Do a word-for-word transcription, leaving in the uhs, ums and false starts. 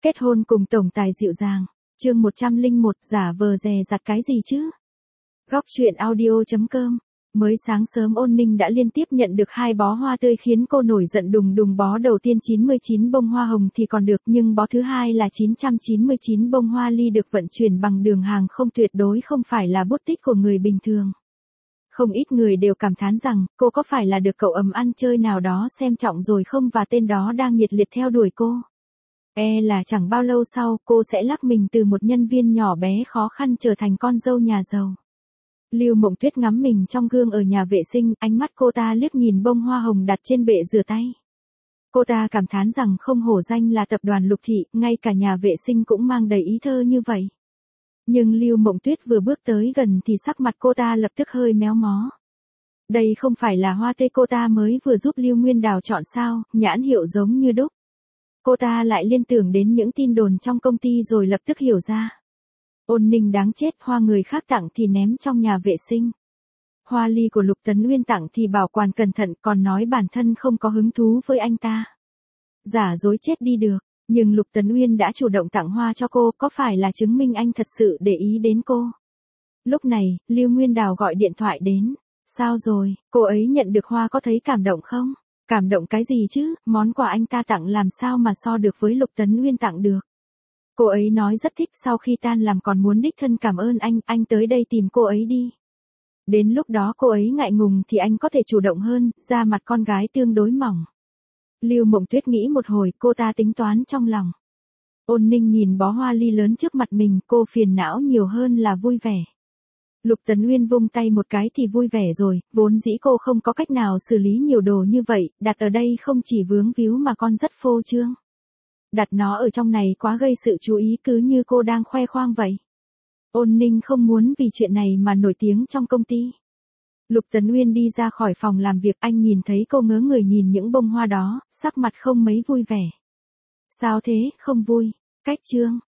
Kết hôn cùng tổng tài dịu dàng. Chương một trăm lẻ một giả vờ dè dặt cái gì chứ? Góc truyện audio chấm com. Mới sáng sớm Ôn Ninh đã liên tiếp nhận được hai bó hoa tươi khiến cô nổi giận đùng đùng. Bó đầu tiên chín mươi chín bông hoa hồng thì còn được, nhưng bó thứ hai là chín trăm chín mươi chín bông hoa ly được vận chuyển bằng đường hàng không, tuyệt đối không phải là bút tích của người bình thường. Không ít người đều cảm thán rằng, cô có phải là được cậu ấm ăn chơi nào đó xem trọng rồi không, và tên đó đang nhiệt liệt theo đuổi cô. E là chẳng bao lâu sau, cô sẽ lắc mình từ một nhân viên nhỏ bé khó khăn trở thành con dâu nhà giàu. Lưu Mộng Tuyết ngắm mình trong gương ở nhà vệ sinh, ánh mắt cô ta liếc nhìn bông hoa hồng đặt trên bệ rửa tay. Cô ta cảm thán rằng không hổ danh là tập đoàn Lục Thị, ngay cả nhà vệ sinh cũng mang đầy ý thơ như vậy. Nhưng Lưu Mộng Tuyết vừa bước tới gần thì sắc mặt cô ta lập tức hơi méo mó. Đây không phải là hoa tê cô ta mới vừa giúp Lưu Nguyên Đào chọn sao, nhãn hiệu giống như đúc. Cô ta lại liên tưởng đến những tin đồn trong công ty rồi lập tức hiểu ra. Ôn Ninh đáng chết, hoa người khác tặng thì ném trong nhà vệ sinh. Hoa ly của Lục Tấn Uyên tặng thì bảo quản cẩn thận, còn nói bản thân không có hứng thú với anh ta. Giả dối chết đi được, nhưng Lục Tấn Uyên đã chủ động tặng hoa cho cô, có phải là chứng minh anh thật sự để ý đến cô? Lúc này, Lưu Nguyên Đào gọi điện thoại đến. Sao rồi, cô ấy nhận được hoa có thấy cảm động không? Cảm động cái gì chứ, món quà anh ta tặng làm sao mà so được với Lục Tấn Uyên tặng được. Cô ấy nói rất thích, sau khi tan làm còn muốn đích thân cảm ơn anh, anh tới đây tìm cô ấy đi. Đến lúc đó cô ấy ngại ngùng thì anh có thể chủ động hơn, da mặt con gái tương đối mỏng. Lưu Mộng Tuyết nghĩ một hồi, cô ta tính toán trong lòng. Ôn Ninh nhìn bó hoa ly lớn trước mặt mình, cô phiền não nhiều hơn là vui vẻ. Lục Tấn Uyên vung tay một cái thì vui vẻ rồi, vốn dĩ cô không có cách nào xử lý nhiều đồ như vậy, đặt ở đây không chỉ vướng víu mà còn rất phô trương. Đặt nó ở trong này quá gây sự chú ý, cứ như cô đang khoe khoang vậy. Ôn Ninh không muốn vì chuyện này mà nổi tiếng trong công ty. Lục Tấn Uyên đi ra khỏi phòng làm việc, anh nhìn thấy cô ngớ người nhìn những bông hoa đó, sắc mặt không mấy vui vẻ. Sao thế, không vui? Cách chương.